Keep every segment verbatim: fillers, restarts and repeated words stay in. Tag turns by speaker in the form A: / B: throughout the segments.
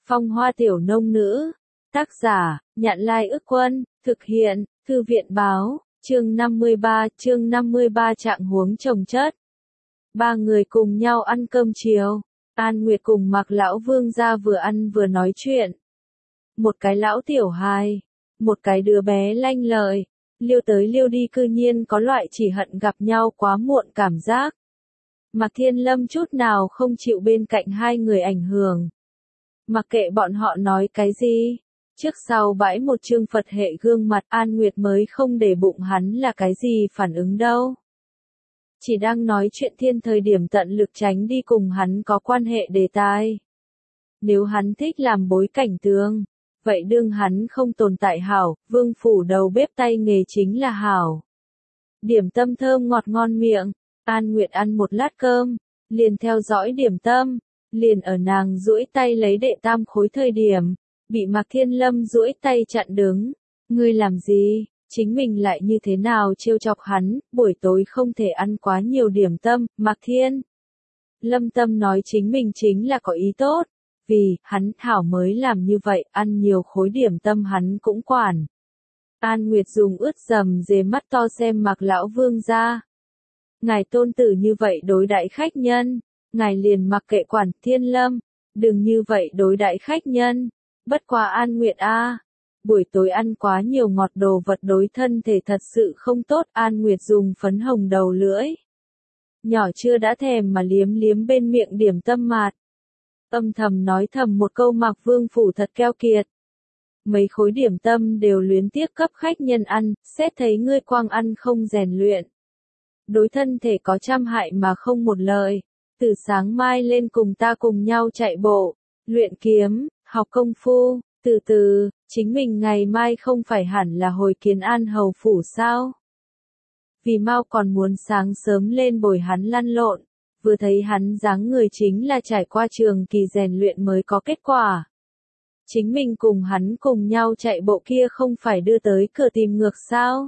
A: Phong hoa tiểu nông nữ. Tác giả, Nhạn Lai Ức Quân, thực hiện, Thư viện Báo, chương năm mươi ba, chương năm mươi ba trạng huống chồng chất. Ba người cùng nhau ăn cơm chiều. An Nguyệt cùng Mạc lão vương gia vừa ăn vừa nói chuyện. Một cái lão tiểu hài, một cái đứa bé lanh lợi, liêu tới liêu đi cư nhiên có loại chỉ hận gặp nhau quá muộn cảm giác. Mạc Thiên Lâm chút nào không chịu bên cạnh hai người ảnh hưởng. Mặc kệ bọn họ nói cái gì, trước sau bãi một chương Phật hệ gương mặt An Nguyệt mới không để bụng hắn là cái gì phản ứng đâu. Chỉ đang nói chuyện thiên thời điểm tận lực tránh đi cùng hắn có quan hệ đề tài. Nếu hắn thích làm bối cảnh tường, vậy đương hắn không tồn tại hảo, vương phủ đầu bếp tay nghề chính là hảo. Điểm tâm thơm ngọt ngon miệng, An Nguyệt ăn một lát cơm, liền theo dõi điểm tâm, liền ở nàng duỗi tay lấy đệ tam khối thời điểm, bị Mạc Thiên Lâm duỗi tay chặn đứng. Ngươi làm gì? Chính mình lại như thế nào trêu chọc hắn, buổi tối không thể ăn quá nhiều điểm tâm, Mạc Thiên Lâm tâm nói chính mình chính là có ý tốt, vì, hắn thảo mới làm như vậy, ăn nhiều khối điểm tâm hắn cũng quản. An Nguyệt dùng ướt dầm dề mắt to xem Mạc lão vương gia. Ngài tôn tử như vậy đối đãi khách nhân, ngài liền mặc kệ quản Thiên Lâm, đừng như vậy đối đãi khách nhân, bất quá An Nguyệt a. Buổi tối ăn quá nhiều ngọt đồ vật đối thân thể thật sự không tốt. An Nguyệt dùng phấn hồng đầu lưỡi nhỏ chưa đã thèm mà liếm liếm bên miệng điểm tâm mạt. Âm thầm nói thầm một câu Mạc vương phủ thật keo kiệt. Mấy khối điểm tâm đều luyến tiếc cấp khách nhân ăn, xét thấy ngươi quang ăn không rèn luyện. Đối thân thể có trăm hại mà không một lợi. Từ sáng mai lên cùng ta cùng nhau chạy bộ, luyện kiếm, học công phu, từ từ, chính mình ngày mai không phải hẳn là hồi Kiến An hầu phủ sao? Vì mau còn muốn sáng sớm lên bồi hắn lăn lộn, vừa thấy hắn dáng người chính là trải qua trường kỳ rèn luyện mới có kết quả. Chính mình cùng hắn cùng nhau chạy bộ kia không phải đưa tới cửa tìm ngược sao?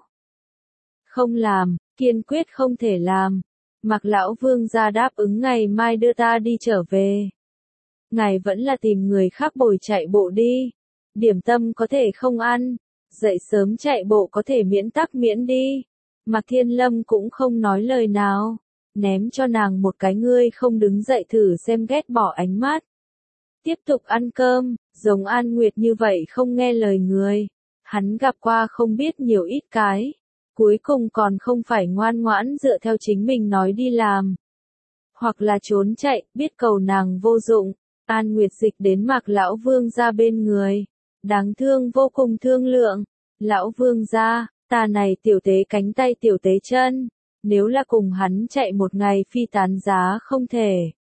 A: Không làm, kiên quyết không thể làm. Mạc lão vương gia đáp ứng ngày mai đưa ta đi trở về. Ngài vẫn là tìm người khác bồi chạy bộ đi. Điểm tâm có thể không ăn, dậy sớm chạy bộ có thể miễn tắc miễn đi. Mạc Thiên Lâm cũng không nói lời nào, ném cho nàng một cái ngươi không đứng dậy thử xem ghét bỏ ánh mắt. Tiếp tục ăn cơm, giống An Nguyệt như vậy không nghe lời người. Hắn gặp qua không biết nhiều ít cái. Cuối cùng còn không phải ngoan ngoãn dựa theo chính mình nói đi làm. Hoặc là trốn chạy, biết cầu nàng vô dụng. An Nguyệt dịch đến Mạc lão vương gia bên người. Đáng thương vô cùng thương lượng. Lão vương gia, ta này tiểu tế cánh tay tiểu tế chân. Nếu là cùng hắn chạy một ngày phi tán giá không thể.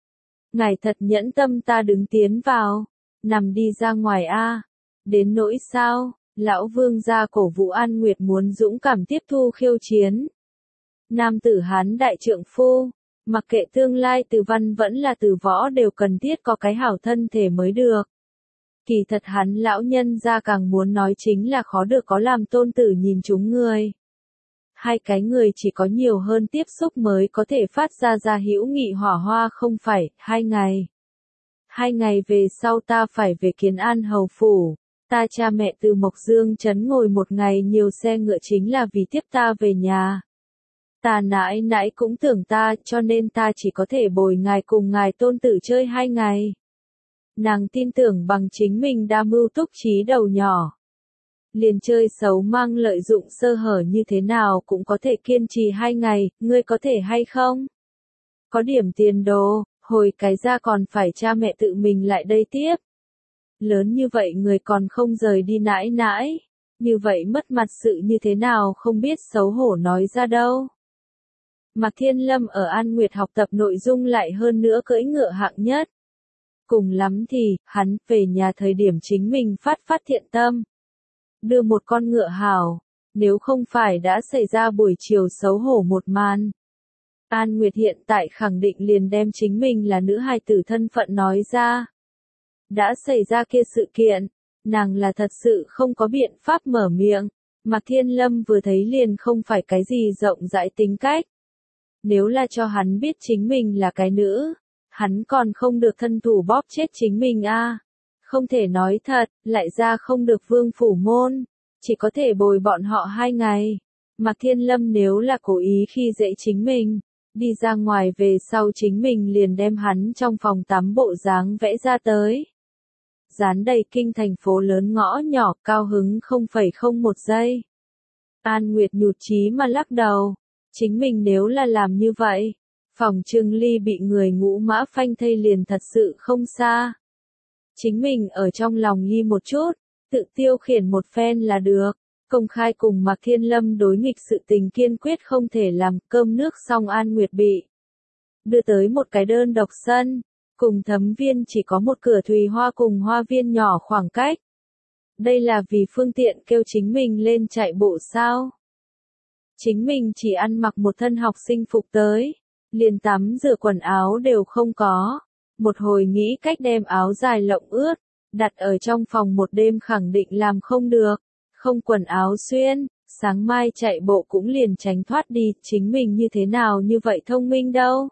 A: Ngài thật nhẫn tâm ta đứng tiến vào. Nằm đi ra ngoài a. Đến nỗi sao? Lão vương gia cổ vũ An Nguyệt muốn dũng cảm tiếp thu khiêu chiến. Nam tử Hán đại trượng phu, mặc kệ tương lai từ văn vẫn là từ võ đều cần thiết có cái hảo thân thể mới được. Kỳ thật hắn lão nhân gia càng muốn nói chính là khó được có làm tôn tử nhìn chúng người. Hai cái người chỉ có nhiều hơn tiếp xúc mới có thể phát ra ra hữu nghị hỏa hoa không phải, hai ngày. Hai ngày về sau ta phải về Kiến An hầu phủ. Ta cha mẹ từ Mộc Dương trấn ngồi một ngày nhiều xe ngựa chính là vì tiếp ta về nhà. Ta nãi nãi cũng tưởng ta cho nên ta chỉ có thể bồi ngài cùng ngài tôn tử chơi hai ngày. Nàng tin tưởng bằng chính mình đa mưu túc trí đầu nhỏ. Liền chơi xấu mang lợi dụng sơ hở như thế nào cũng có thể kiên trì hai ngày, ngươi có thể hay không? Có điểm tiền đồ, hồi cái ra còn phải cha mẹ tự mình lại đây tiếp. Lớn như vậy người còn không rời đi nãi nãi, như vậy mất mặt sự như thế nào không biết xấu hổ nói ra đâu. Mạc Thiên Lâm ở An Nguyệt học tập nội dung lại hơn nữa cưỡi ngựa hạng nhất. Cùng lắm thì, hắn về nhà thời điểm chính mình phát phát thiện tâm. Đưa một con ngựa hảo, nếu không phải đã xảy ra buổi chiều xấu hổ một màn. An Nguyệt hiện tại khẳng định liền đem chính mình là nữ hài tử thân phận nói ra. Đã xảy ra kia sự kiện, nàng là thật sự không có biện pháp mở miệng. Mạc Thiên Lâm vừa thấy liền không phải cái gì rộng rãi tính cách. Nếu là cho hắn biết chính mình là cái nữ, hắn còn không được thân thủ bóp chết chính mình a. À. không thể nói thật, lại ra không được Vương phủ môn, chỉ có thể bồi bọn họ hai ngày. Mạc Thiên Lâm nếu là cố ý khi dễ chính mình, đi ra ngoài về sau chính mình liền đem hắn trong phòng tắm bộ dáng vẽ ra tới. Dán đầy kinh thành phố lớn ngõ nhỏ, cao hứng không phẩy không một giây. An Nguyệt nhụt chí mà lắc đầu, chính mình nếu là làm như vậy, phòng Trương Ly bị người ngũ mã phanh thây liền thật sự không xa. Chính mình ở trong lòng nghi một chút, tự tiêu khiển một phen là được, công khai cùng Mạc Thiên Lâm đối nghịch sự tình kiên quyết không thể làm. Cơm nước xong An Nguyệt bị đưa tới một cái đơn độc sân, cùng Thấm Viên chỉ có một cửa thùy hoa cùng hoa viên nhỏ khoảng cách. Đây là vì phương tiện kêu chính mình lên chạy bộ sao? Chính mình chỉ ăn mặc một thân học sinh phục tới, liền tắm rửa quần áo đều không có. Một hồi nghĩ cách đem áo dài lộng ướt, đặt ở trong phòng một đêm khẳng định làm không được, không quần áo xuyên, sáng mai chạy bộ cũng liền tránh thoát đi, chính mình như thế nào như vậy thông minh đâu.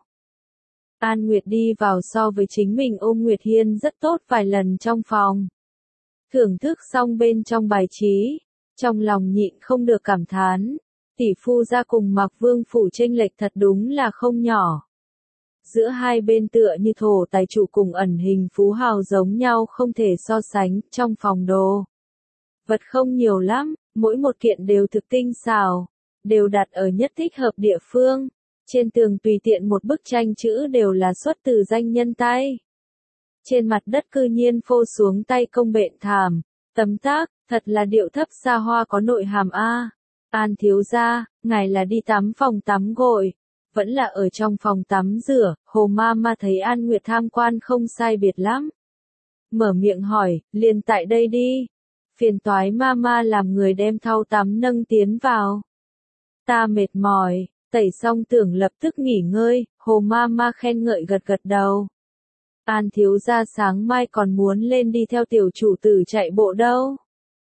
A: An Nguyệt đi vào so với chính mình ôm Nguyệt Hiên rất tốt vài lần trong phòng. Thưởng thức xong bên trong bài trí, trong lòng nhịn không được cảm thán, tỷ phu gia cùng Mạc Vương phủ chênh lệch thật đúng là không nhỏ. Giữa hai bên tựa như thổ tài chủ cùng ẩn hình phú hào giống nhau không thể so sánh. Trong phòng đồ vật không nhiều lắm, mỗi một kiện đều thực tinh xảo, đều đặt ở nhất thích hợp địa phương. Trên tường tùy tiện một bức tranh chữ đều là xuất từ danh nhân tay. Trên mặt đất cư nhiên phô xuống tay công bện thảm, tấm tác, thật là điệu thấp xa hoa có nội hàm a. An thiếu gia, ngài là đi tắm phòng tắm gội, vẫn là ở trong phòng tắm rửa. Hồ ma ma thấy An Nguyệt tham quan không sai biệt lắm, mở miệng hỏi, liền tại đây đi. Phiền toái ma ma làm người đem thau tắm nâng tiến vào. Ta mệt mỏi, tẩy xong tưởng lập tức nghỉ ngơi. Hồ ma ma khen ngợi gật gật đầu. An thiếu gia sáng mai còn muốn lên đi theo tiểu chủ tử chạy bộ đâu.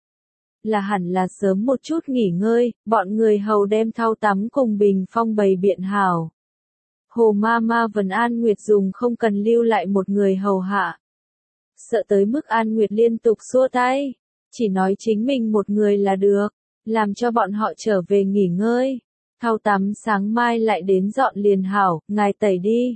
A: Là hẳn là sớm một chút nghỉ ngơi, bọn người hầu đem thau tắm cùng bình phong bày biện hảo. Hồ ma ma vần An Nguyệt dùng không cần lưu lại một người hầu hạ. Sợ tới mức An Nguyệt liên tục xua tay, chỉ nói chính mình một người là được, làm cho bọn họ trở về nghỉ ngơi. Thau tắm sáng mai lại đến dọn liền hảo, ngài tẩy đi.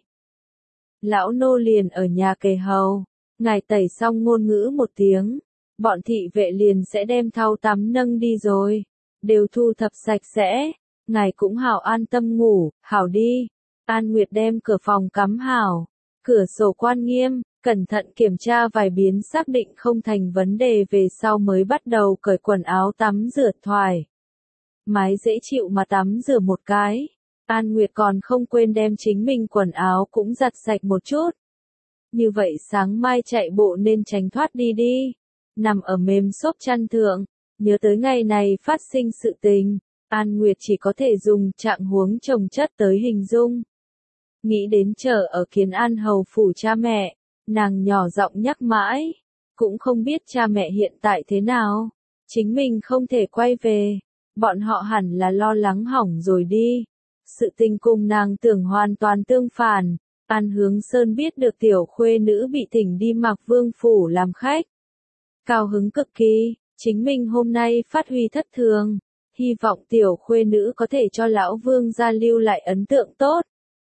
A: Lão nô liền ở nhà kề hầu, ngài tẩy xong ngôn ngữ một tiếng, bọn thị vệ liền sẽ đem thau tắm nâng đi rồi, đều thu thập sạch sẽ, ngài cũng hảo an tâm ngủ, hảo đi. An Nguyệt đem cửa phòng cắm hảo, cửa sổ quan nghiêm, cẩn thận kiểm tra vài biến xác định không thành vấn đề về sau mới bắt đầu cởi quần áo tắm rửa thoải mái dễ chịu mà tắm rửa một cái. An Nguyệt còn không quên đem chính mình quần áo cũng giặt sạch một chút. Như vậy sáng mai chạy bộ nên tránh thoát đi đi. Nằm ở mềm xốp chăn thượng, nhớ tới ngày này phát sinh sự tình, An Nguyệt chỉ có thể dùng trạng huống chồng chất tới hình dung. Nghĩ đến chờ ở Kiến An hầu phủ cha mẹ, nàng nhỏ giọng nhắc mãi, cũng không biết cha mẹ hiện tại thế nào, chính mình không thể quay về, bọn họ hẳn là lo lắng hỏng rồi đi. Sự tình cùng nàng tưởng hoàn toàn tương phản. An Hướng Sơn biết được tiểu khuê nữ bị thỉnh đi Mạc Vương phủ làm khách, cao hứng cực kỳ, chính mình hôm nay phát huy thất thường, hy vọng tiểu khuê nữ có thể cho lão vương gia lưu lại ấn tượng tốt.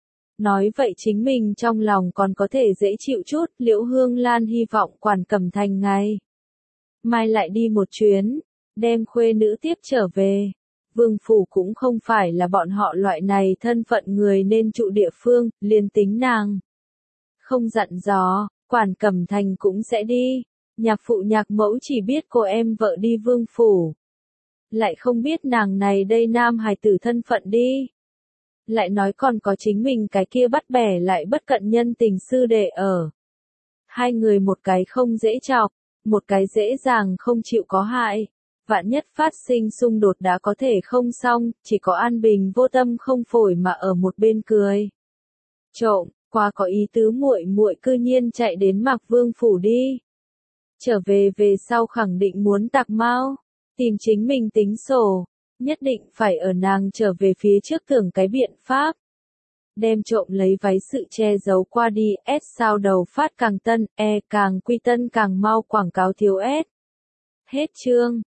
A: Nói vậy chính mình trong lòng còn có thể dễ chịu chút. Liễu Hương Lan hy vọng Quản Cẩm Thành ngày mai lại đi một chuyến, đem khuê nữ tiếp trở về. Vương phủ cũng không phải là bọn họ loại này thân phận người nên trụ địa phương, liền tính nàng không dặn dò, Quản Cẩm Thành cũng sẽ đi. Nhạc phụ nhạc mẫu chỉ biết cô em vợ đi vương phủ, lại không biết nàng này đây nam hài tử thân phận đi. Lại nói còn có chính mình cái kia bắt bẻ lại bất cận nhân tình sư đệ ở. Hai người một cái không dễ chọc, một cái dễ dàng không chịu có hại. Vạn nhất phát sinh xung đột đã có thể không xong, chỉ có An Bình vô tâm không phổi mà ở một bên cười trộm, qua có ý tứ muội muội cư nhiên chạy đến Mạc Vương phủ đi. Trở về về sau khẳng định muốn tạc mau, tìm chính mình tính sổ, nhất định phải ở nàng trở về phía trước tưởng cái biện pháp. đem trộm lấy váy sự che giấu qua đi, S sao đầu phát càng tân, E càng quy tân càng mau quảng cáo thiếu S. Hết chương.